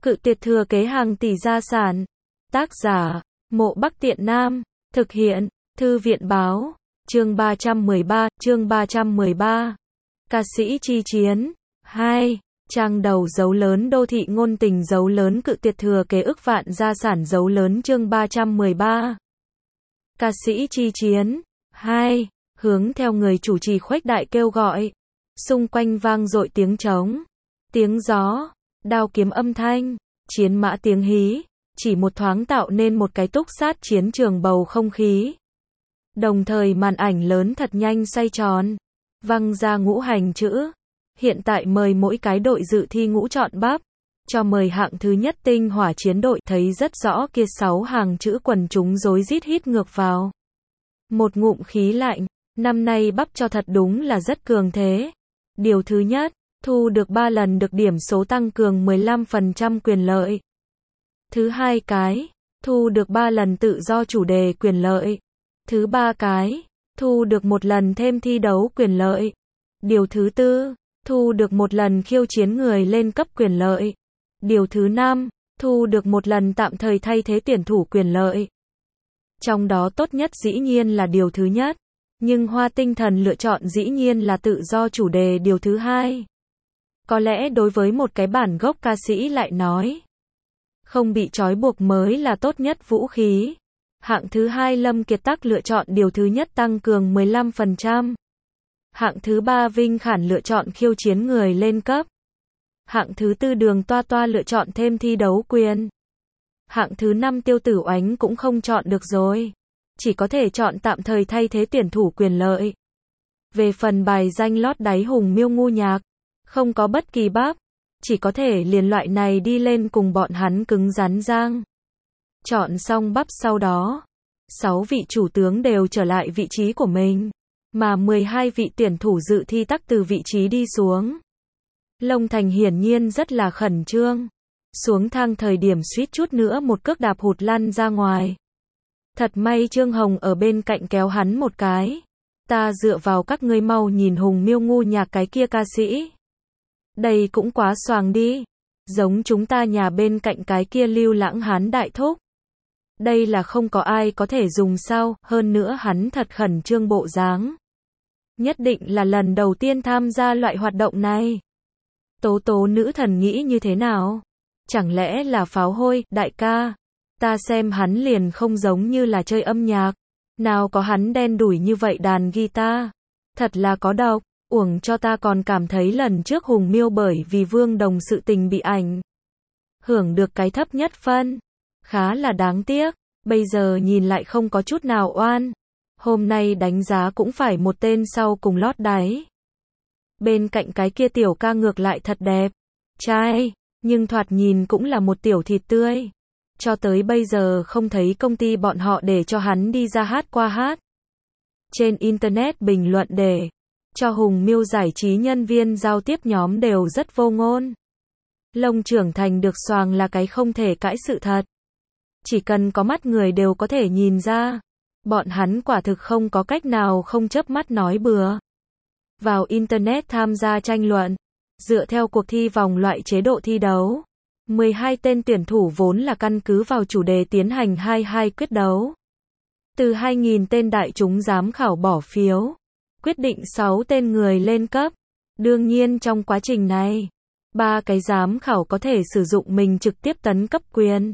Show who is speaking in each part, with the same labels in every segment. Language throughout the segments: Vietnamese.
Speaker 1: Cự tuyệt thừa kế hàng tỷ gia sản. Tác giả, Mộ Bắc Tiện Nam. Thực hiện, Thư viện Báo. Chương 313. Ca sĩ chi chiến. 2. Trang đầu dấu lớn đô thị ngôn tình dấu lớn cự tuyệt thừa kế ức vạn gia sản dấu lớn chương 313. Ca sĩ chi chiến. 2. Hướng theo người chủ trì khuếch đại kêu gọi. Xung quanh vang dội tiếng trống, tiếng gió, đao kiếm âm thanh, chiến mã tiếng hí, chỉ một thoáng tạo nên một cái túc sát chiến trường bầu không khí. Đồng thời màn ảnh lớn thật nhanh xoay tròn, văng ra ngũ hành chữ. Hiện tại mời mỗi cái đội dự thi ngũ chọn bắp, cho mời hạng thứ nhất tinh hỏa chiến đội, thấy rất rõ kia 6 hàng chữ quần chúng rối rít hít ngược vào. Một ngụm khí lạnh, năm nay bắp cho thật đúng là rất cường thế. Điều thứ nhất, thu được 3 lần được điểm số tăng cường 15% quyền lợi. Thứ hai cái, thu được 3 lần tự do chủ đề quyền lợi. Thứ ba cái, thu được 1 lần thêm thi đấu quyền lợi. Điều thứ tư, thu được 1 lần khiêu chiến người lên cấp quyền lợi. Điều thứ 5, thu được 1 lần tạm thời thay thế tuyển thủ quyền lợi. Trong đó tốt nhất dĩ nhiên là điều thứ nhất, nhưng hoa tinh thần lựa chọn dĩ nhiên là tự do chủ đề điều thứ hai. Có lẽ đối với một cái bản gốc ca sĩ lại nói, không bị trói buộc mới là tốt nhất vũ khí. Hạng thứ hai Lâm Kiệt Tắc lựa chọn điều thứ nhất tăng cường 15%. Hạng thứ ba Vinh Khản lựa chọn khiêu chiến người lên cấp. Hạng thứ tư Đường Toa Toa lựa chọn thêm thi đấu quyền. Hạng thứ 5 Tiêu Tử Oánh cũng không chọn được rồi, chỉ có thể chọn tạm thời thay thế tuyển thủ quyền lợi. Về phần bài danh lót đáy Hùng Miêu Ngu Nhạc, không có bất kỳ bắp, chỉ có thể liền loại này đi lên cùng bọn hắn cứng rắn giang. Chọn xong bắp sau đó, 6 vị chủ tướng đều trở lại vị trí của mình, mà 12 vị tuyển thủ dự thi tắc từ vị trí đi xuống. Long Thành hiển nhiên rất là khẩn trương, xuống thang thời điểm suýt chút nữa một cước đạp hụt lăn ra ngoài. Thật may Trương Hồng ở bên cạnh kéo hắn một cái. Ta dựa vào các ngươi mau nhìn Hùng Miêu Ngu Nhạc cái kia ca sĩ. Đây cũng quá xoàng đi. Giống chúng ta nhà bên cạnh cái kia Lưu Lãng Hán đại thúc. Đây là không có ai có thể dùng sao, hơn nữa hắn thật khẩn trương bộ dáng. Nhất định là lần đầu tiên tham gia loại hoạt động này. Tố Tố nữ thần nghĩ như thế nào? Chẳng lẽ là pháo hôi, đại ca? Ta xem hắn liền không giống như là chơi âm nhạc. Nào có hắn đen đủi như vậy đàn guitar. Thật là có độc. Uổng cho ta còn cảm thấy lần trước Hùng Miêu bởi vì Vương Đồng sự tình bị ảnh hưởng được cái thấp nhất phân. Khá là đáng tiếc. Bây giờ nhìn lại không có chút nào oan. Hôm nay đánh giá cũng phải một tên sau cùng lót đáy. Bên cạnh cái kia tiểu ca ngược lại thật đẹp trai, nhưng thoạt nhìn cũng là một tiểu thịt tươi. Cho tới bây giờ không thấy công ty bọn họ để cho hắn đi ra hát qua hát. Trên internet bình luận để cho Hùng Miêu giải trí nhân viên giao tiếp nhóm đều rất vô ngôn. Long trưởng thành được xoàng là cái không thể cãi sự thật. Chỉ cần có mắt người đều có thể nhìn ra. Bọn hắn quả thực không có cách nào không chớp mắt nói bừa. Vào internet tham gia tranh luận. Dựa theo cuộc thi vòng loại chế độ thi đấu. 12 tên tuyển thủ vốn là căn cứ vào chủ đề tiến hành 2-2 quyết đấu. Từ 2.000 tên đại chúng giám khảo bỏ phiếu. Quyết định 6 tên người lên cấp. Đương nhiên trong quá trình này, 3 cái giám khảo có thể sử dụng mình trực tiếp tấn cấp quyền.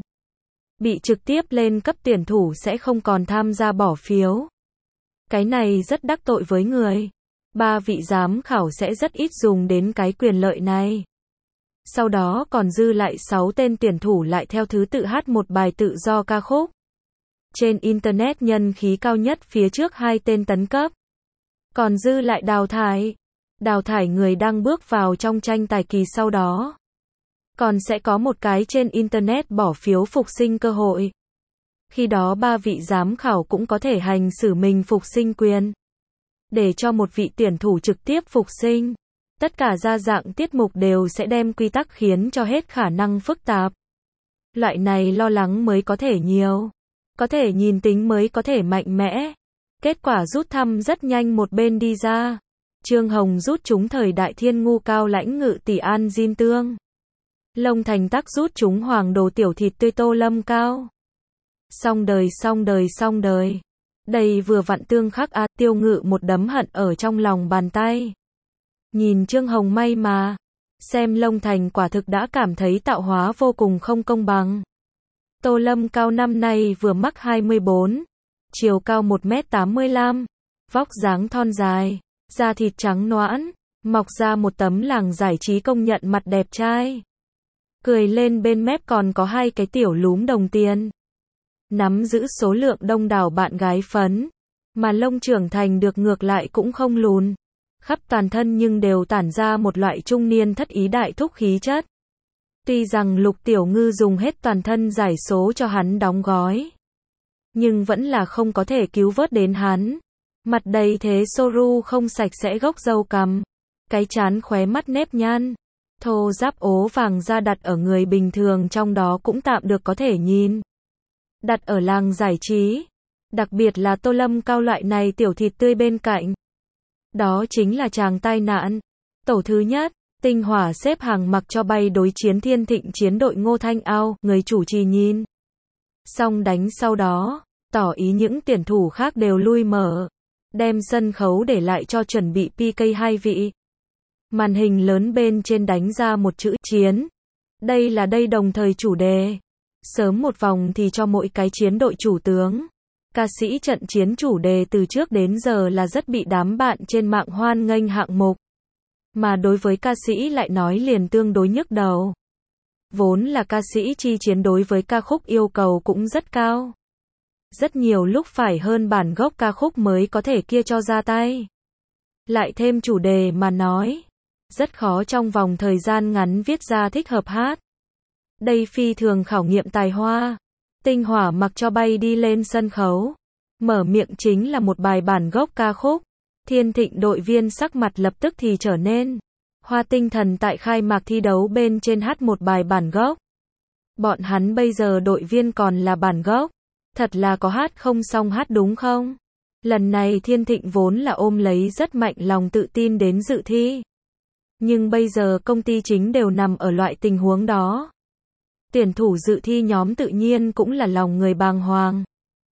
Speaker 1: Bị trực tiếp lên cấp tuyển thủ sẽ không còn tham gia bỏ phiếu. Cái này rất đắc tội với người. 3 vị giám khảo sẽ rất ít dùng đến cái quyền lợi này. Sau đó còn dư lại 6 tên tuyển thủ lại theo thứ tự hát một bài tự do ca khúc. Trên internet nhân khí cao nhất phía trước 2 tên tấn cấp. Còn dư lại đào thải. Đào thải người đang bước vào trong tranh tài kỳ sau đó. Còn sẽ có một cái trên internet bỏ phiếu phục sinh cơ hội. Khi đó 3 vị giám khảo cũng có thể hành xử mình phục sinh quyền. Để cho một vị tuyển thủ trực tiếp phục sinh. Tất cả gia dạng tiết mục đều sẽ đem quy tắc khiến cho hết khả năng phức tạp. Loại này lo lắng mới có thể nhiều. Có thể nhìn tính mới có thể mạnh mẽ. Kết quả rút thăm rất nhanh một bên đi ra. Trương Hồng rút trúng thời đại thiên ngu cao lãnh ngự tỷ An Jin Tương. Long Thành tắc rút chúng hoàng đồ tiểu thịt tươi Tô Lâm Cao. Xong đời xong đời xong đời. Đây vừa vặn tương khắc a, Tiêu Ngự một đấm hận ở trong lòng bàn tay. Nhìn Trương Hồng may mà. Xem Long Thành quả thực đã cảm thấy tạo hóa vô cùng không công bằng. Tô Lâm Cao năm nay vừa mắc 24. Chiều cao 1m85. Vóc dáng thon dài. Da thịt trắng nõn. Mọc ra một tấm làng giải trí công nhận mặt đẹp trai. Cười lên bên mép còn có hai cái tiểu lúm đồng tiền. Nắm giữ số lượng đông đảo bạn gái phấn. Mà lông trưởng thành được ngược lại cũng không lùn. Khắp toàn thân nhưng đều tản ra một loại trung niên thất ý đại thúc khí chất. Tuy rằng Lục Tiểu Ngư dùng hết toàn thân giải số cho hắn đóng gói. Nhưng vẫn là không có thể cứu vớt đến hắn. Mặt đầy thế soru không sạch sẽ gốc râu cằm. Cái trán khóe mắt nếp nhăn. Thô ráp ố vàng da đặt ở người bình thường trong đó cũng tạm được có thể nhìn. Đặt ở làng giải trí. Đặc biệt là Tô Lâm Cao loại này tiểu thịt tươi bên cạnh. Đó chính là chàng tai nạn. Tổ thứ nhất, Tinh Hỏa xếp hàng mặc cho bay đối chiến Thiên Thịnh chiến đội Ngô Thanh Ao, người chủ trì nhìn. Xong đánh sau đó, tỏ ý những tuyển thủ khác đều lui mở. Đem sân khấu để lại cho chuẩn bị PK hai vị. Màn hình lớn bên trên đánh ra một chữ chiến. Đây là đây đồng thời chủ đề. Sớm một vòng thì cho mỗi cái chiến đội chủ tướng. Ca sĩ trận chiến chủ đề từ trước đến giờ là rất bị đám bạn trên mạng hoan nghênh hạng mục. Mà đối với ca sĩ lại nói liền tương đối nhức đầu. Vốn là ca sĩ chi chiến đối với ca khúc yêu cầu cũng rất cao. Rất nhiều lúc phải hơn bản gốc ca khúc mới có thể kia cho ra tay. Lại thêm chủ đề mà nói. Rất khó trong vòng thời gian ngắn viết ra thích hợp hát. Đây phi thường khảo nghiệm tài hoa. Tinh Hỏa mặc cho bay đi lên sân khấu. Mở miệng chính là một bài bản gốc ca khúc. Thiên Thịnh đội viên sắc mặt lập tức thì trở nên hoa tinh thần tại khai mạc thi đấu bên trên hát một bài bản gốc. Bọn hắn bây giờ đội viên còn là bản gốc. Thật là có hát không xong hát đúng không? Lần này Thiên Thịnh vốn là ôm lấy rất mạnh lòng tự tin đến dự thi. Nhưng bây giờ công ty chính đều nằm ở loại tình huống đó. Tuyển thủ dự thi nhóm tự nhiên cũng là lòng người bàng hoàng.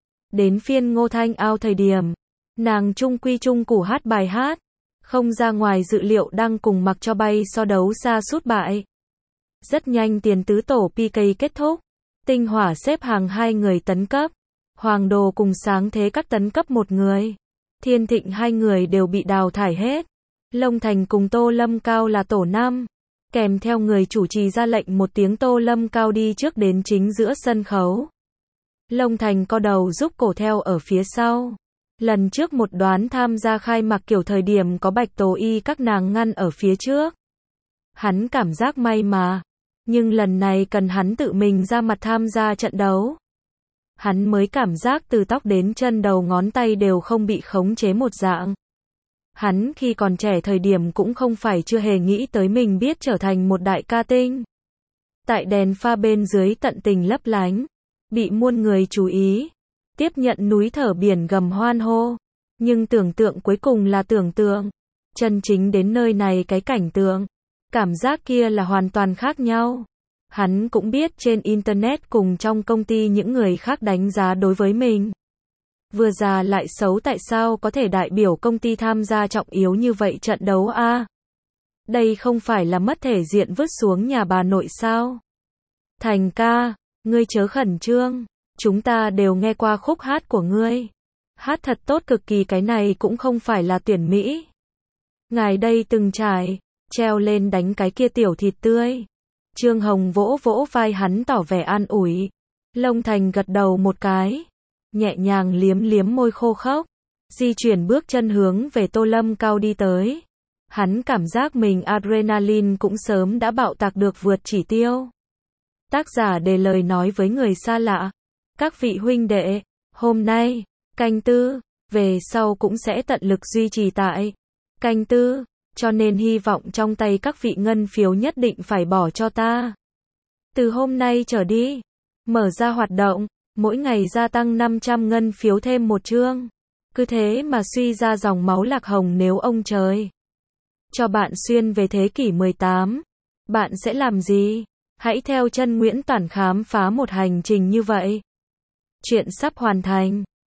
Speaker 1: Đến phiên Ngô Thanh Ao thời điểm, nàng trung quy trung củ hát bài hát, không ra ngoài dự liệu đang cùng mặc cho bay so đấu xa sút bại. Rất nhanh tiền tứ tổ PK kết thúc, Tinh Hỏa xếp hàng hai người tấn cấp, Hoàng Đồ cùng Sáng Thế các tấn cấp một người, Thiên Thịnh hai người đều bị đào thải hết. Long Thành cùng Tô Lâm Cao là tổ 5. Kèm theo người chủ trì ra lệnh một tiếng Tô Lâm Cao đi trước đến chính giữa sân khấu. Long Thành co đầu giúp cổ theo ở phía sau. Lần trước một đoán tham gia khai mạc kiểu thời điểm có Bạch Tố Y các nàng ngăn ở phía trước. Hắn cảm giác may mà. Nhưng lần này cần hắn tự mình ra mặt tham gia trận đấu. Hắn mới cảm giác từ tóc đến chân đầu ngón tay đều không bị khống chế một dạng. Hắn khi còn trẻ thời điểm cũng không phải chưa hề nghĩ tới mình biết trở thành một đại ca tinh. Tại đèn pha bên dưới tận tình lấp lánh, bị muôn người chú ý, tiếp nhận núi thở biển gầm hoan hô. Nhưng tưởng tượng cuối cùng là tưởng tượng. Chân chính đến nơi này cái cảnh tượng, cảm giác kia là hoàn toàn khác nhau. Hắn cũng biết trên internet cùng trong công ty những người khác đánh giá đối với mình. Vừa già lại xấu tại sao có thể đại biểu công ty tham gia trọng yếu như vậy trận đấu a? Đây không phải là mất thể diện vứt xuống nhà bà nội sao? Thành ca, ngươi chớ khẩn trương, chúng ta đều nghe qua khúc hát của ngươi. Hát thật tốt cực kỳ, cái này cũng không phải là tuyển Mỹ. Ngài đây từng trải, treo lên đánh cái kia tiểu thịt tươi. Trương Hồng vỗ vỗ vai hắn tỏ vẻ an ủi. Long Thành gật đầu một cái. Nhẹ nhàng liếm liếm môi khô khốc, di chuyển bước chân hướng về Tô Lâm Cao đi tới. Hắn cảm giác mình adrenaline cũng sớm đã bạo tạc được vượt chỉ tiêu. Tác giả để lời nói với người xa lạ. Các vị huynh đệ, hôm nay, canh tư, về sau cũng sẽ tận lực duy trì tại canh tư, cho nên hy vọng trong tay các vị ngân phiếu nhất định phải bỏ cho ta. Từ hôm nay trở đi, mở ra hoạt động. Mỗi ngày gia tăng 500 ngân phiếu thêm một chương. Cứ thế mà suy ra dòng máu lạc hồng nếu ông trời cho bạn xuyên về thế kỷ 18. Bạn sẽ làm gì? Hãy theo chân Nguyễn Toản khám phá một hành trình như vậy. Chuyện sắp hoàn thành.